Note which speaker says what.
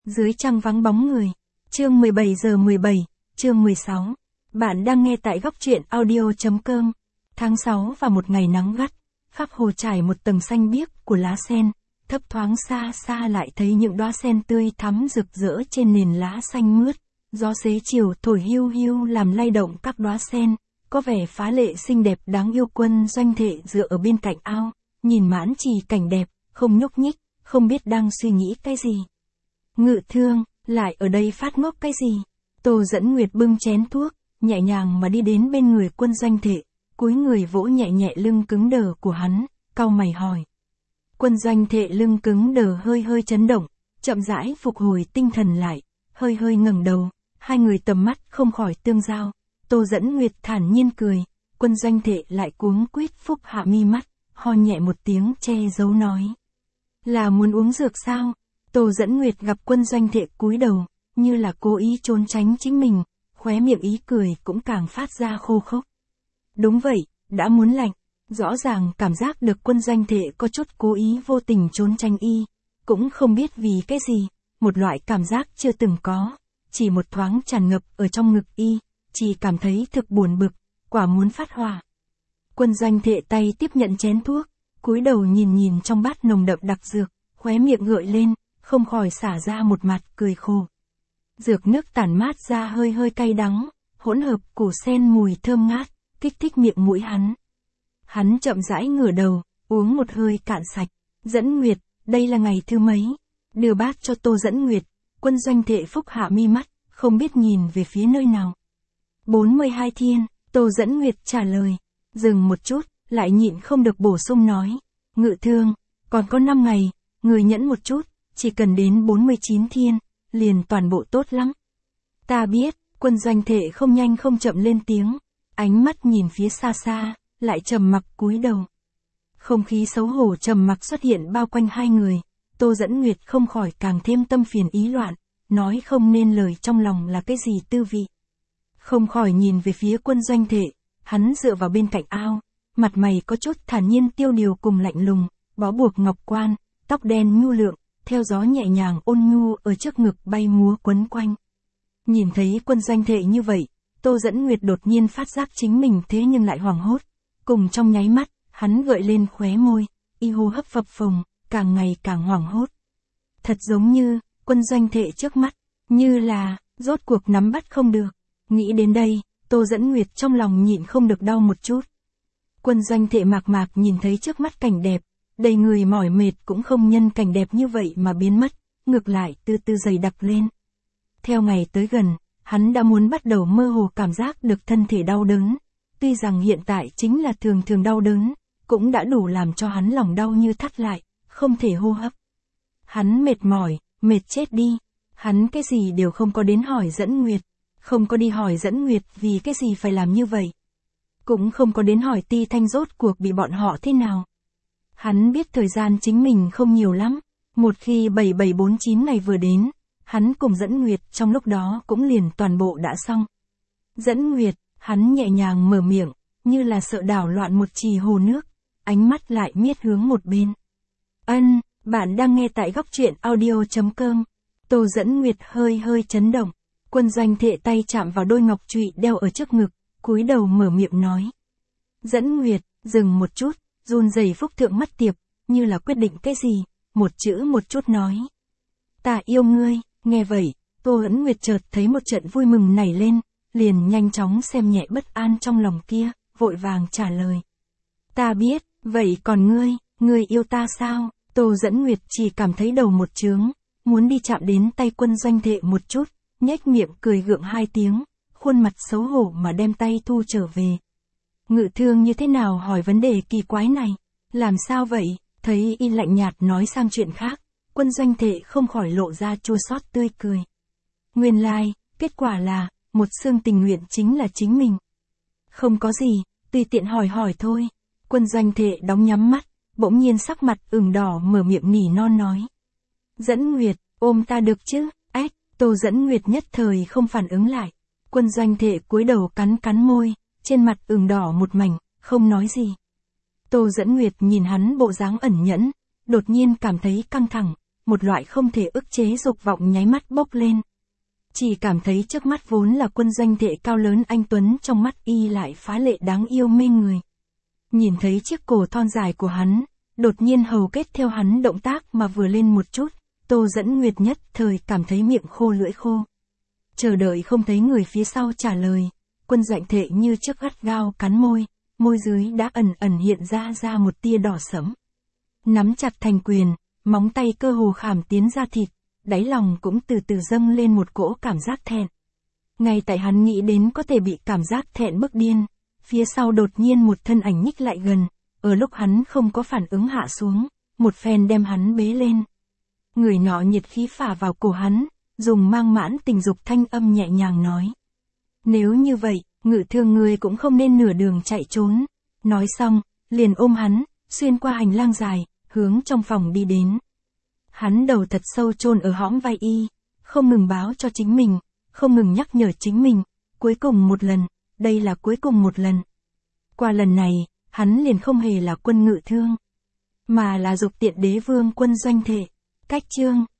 Speaker 1: Dưới trăng vắng bóng người. Chương 17 giờ 17, chương 16. Bạn đang nghe tại góc truyện audio.com. Tháng 6 và một ngày nắng gắt, khắp hồ trải một tầng xanh biếc của lá sen, thấp thoáng xa xa lại thấy những đóa sen tươi thắm rực rỡ trên nền lá xanh mướt. Gió xế chiều thổi hiu hiu làm lay động các đóa sen, có vẻ phá lệ xinh đẹp đáng yêu. Quân Doanh Thệ dựa ở bên cạnh ao, nhìn mãn trì cảnh đẹp, không nhúc nhích, không biết đang suy nghĩ cái gì. Ngự Thương, lại ở đây phát ngốc cái gì? Tô Dẫn Nguyệt bưng chén thuốc, nhẹ nhàng mà đi đến bên người Quân Doanh Thệ, cúi người vỗ nhẹ nhẹ lưng cứng đờ của hắn, cau mày hỏi. Quân Doanh Thệ lưng cứng đờ hơi hơi chấn động, chậm rãi phục hồi tinh thần lại, hơi hơi ngẩng đầu, hai người tầm mắt không khỏi tương giao. Tô Dẫn Nguyệt thản nhiên cười, Quân Doanh Thệ lại cuống quýt phúc hạ mi mắt, ho nhẹ một tiếng che giấu nói. Là muốn uống dược sao? Tô Dẫn Nguyệt gặp Quân Doanh Thệ cúi đầu, như là cố ý trốn tránh chính mình, khóe miệng ý cười cũng càng phát ra khô khốc. Đúng vậy, đã muốn lạnh, rõ ràng cảm giác được Quân Doanh Thệ có chút cố ý vô tình trốn tránh y, cũng không biết vì cái gì, một loại cảm giác chưa từng có, chỉ một thoáng tràn ngập ở trong ngực y, chỉ cảm thấy thực buồn bực, quả muốn phát hỏa. Quân Doanh Thệ tay tiếp nhận chén thuốc, cúi đầu nhìn nhìn trong bát nồng đậm đặc dược, khóe miệng gợi lên, không khỏi xả ra một mặt cười khổ. Dược nước tản mát ra hơi hơi cay đắng, hỗn hợp củ sen mùi thơm ngát, kích thích miệng mũi hắn. Hắn chậm rãi ngửa đầu, uống một hơi cạn sạch. Dẫn Nguyệt, đây là ngày thứ mấy? Đưa bát cho Tô Dẫn Nguyệt, Quân Doanh Thệ phúc hạ mi mắt, không biết nhìn về phía nơi nào. 42 thiên, Tô Dẫn Nguyệt trả lời. Dừng một chút, lại nhịn không được bổ sung nói. Ngự Thương, còn có 5 ngày, người nhẫn một chút, chỉ cần đến 49 thiên, liền toàn bộ tốt lắm. Ta biết, Quân Doanh Thệ không nhanh không chậm lên tiếng, ánh mắt nhìn phía xa xa, lại trầm mặc cúi đầu. Không khí xấu hổ trầm mặc xuất hiện bao quanh hai người, Tô Dẫn Nguyệt không khỏi càng thêm tâm phiền ý loạn, nói không nên lời trong lòng là cái gì tư vị. Không khỏi nhìn về phía Quân Doanh Thệ, hắn dựa vào bên cạnh ao, mặt mày có chút thản nhiên tiêu điều cùng lạnh lùng, bó buộc ngọc quan, tóc đen nhu lượng, theo gió nhẹ nhàng ôn nhu ở trước ngực bay múa quấn quanh. Nhìn thấy Quân Doanh Thệ như vậy, Tô Dẫn Nguyệt đột nhiên phát giác chính mình thế nhưng lại hoảng hốt. Cùng trong nháy mắt, hắn gợi lên khóe môi, y hô hấp phập phồng, càng ngày càng hoảng hốt. Thật giống như, Quân Doanh Thệ trước mắt, như là, rốt cuộc nắm bắt không được. Nghĩ đến đây, Tô Dẫn Nguyệt trong lòng nhịn không được đau một chút. Quân Doanh Thệ mạc mạc nhìn thấy trước mắt cảnh đẹp, đầy người mỏi mệt cũng không nhân cảnh đẹp như vậy mà biến mất, ngược lại từ từ dày đặc lên. Theo ngày tới gần, hắn đã muốn bắt đầu mơ hồ cảm giác được thân thể đau đớn. Tuy rằng hiện tại chính là thường thường đau đớn, cũng đã đủ làm cho hắn lòng đau như thắt lại, không thể hô hấp. Hắn mệt mỏi, mệt chết đi. Hắn cái gì đều không có đến hỏi Dẫn Nguyệt, không có đi hỏi Dẫn Nguyệt vì cái gì phải làm như vậy. Cũng không có đến hỏi Ti Thanh rốt cuộc bị bọn họ thế nào. Hắn biết thời gian chính mình không nhiều lắm, một khi 7749 ngày vừa đến, hắn cùng Dẫn Nguyệt trong lúc đó cũng liền toàn bộ đã xong. Dẫn Nguyệt, hắn nhẹ nhàng mở miệng, như là sợ đảo loạn một trì hồ nước, ánh mắt lại miết hướng một bên. Bạn đang nghe tại góc truyện audio.com. Tô Dẫn Nguyệt hơi hơi chấn động, Quân Doanh Thệ tay chạm vào đôi ngọc trụy đeo ở trước ngực, cúi đầu mở miệng nói. Dẫn Nguyệt, dừng một chút, run rẩy phúc thượng mắt tiệp, như là quyết định cái gì, một chữ một chút nói. Ta yêu ngươi. Nghe vậy, Tô Dẫn Nguyệt chợt thấy một trận vui mừng nảy lên, liền nhanh chóng xem nhẹ bất an trong lòng kia, vội vàng trả lời. Ta biết, vậy còn ngươi yêu ta sao? Tô Dẫn Nguyệt chỉ cảm thấy đầu một chướng, muốn đi chạm đến tay Quân Doanh Thệ một chút, nhếch miệng cười gượng hai tiếng, khuôn mặt xấu hổ mà đem tay thu trở về. Ngự Thương như thế nào hỏi vấn đề kỳ quái này? Làm sao vậy? Thấy y lạnh nhạt nói sang chuyện khác, Quân Doanh Thệ không khỏi lộ ra chua xót tươi cười. Nguyên lai, kết quả là, một xương tình nguyện chính là chính mình. Không có gì, tùy tiện hỏi hỏi thôi. Quân Doanh Thệ đóng nhắm mắt, bỗng nhiên sắc mặt ửng đỏ mở miệng nỉ non nói. Dẫn Nguyệt, ôm ta được chứ? Tô Dẫn Nguyệt nhất thời không phản ứng lại. Quân Doanh Thệ cúi đầu cắn cắn môi, trên mặt ửng đỏ một mảnh, không nói gì. Tô Dẫn Nguyệt nhìn hắn bộ dáng ẩn nhẫn, đột nhiên cảm thấy căng thẳng, một loại không thể ức chế dục vọng nháy mắt bốc lên. Chỉ cảm thấy trước mắt vốn là Quân Doanh Thệ cao lớn anh tuấn, trong mắt y lại phá lệ đáng yêu mê người. Nhìn thấy chiếc cổ thon dài của hắn, đột nhiên hầu kết theo hắn động tác mà vừa lên một chút, Tô Dẫn Nguyệt nhất thời cảm thấy miệng khô lưỡi khô. Chờ đợi không thấy người phía sau trả lời, Quân Doanh Thệ như trước gắt gao cắn môi, môi dưới đã ẩn ẩn hiện ra một tia đỏ sẫm. Nắm chặt thành quyền, móng tay cơ hồ khảm tiến ra thịt, đáy lòng cũng từ từ dâng lên một cỗ cảm giác thẹn. Ngay tại hắn nghĩ đến có thể bị cảm giác thẹn bức điên, phía sau đột nhiên một thân ảnh nhích lại gần, ở lúc hắn không có phản ứng hạ xuống, một phen đem hắn bế lên. Người nọ nhiệt khí phả vào cổ hắn, dùng mang mãn tình dục thanh âm nhẹ nhàng nói. Nếu như vậy, Ngự Thương ngươi cũng không nên nửa đường chạy trốn. Nói xong, liền ôm hắn, xuyên qua hành lang dài, hướng trong phòng đi đến. Hắn đầu thật sâu chôn ở hõm vai y, không ngừng báo cho chính mình, không ngừng nhắc nhở chính mình, cuối cùng một lần, đây là cuối cùng một lần. Qua lần này, hắn liền không hề là Quân Ngự Thương, mà là Dục Tiện Đế Vương Quân Doanh Thệ. Cách chương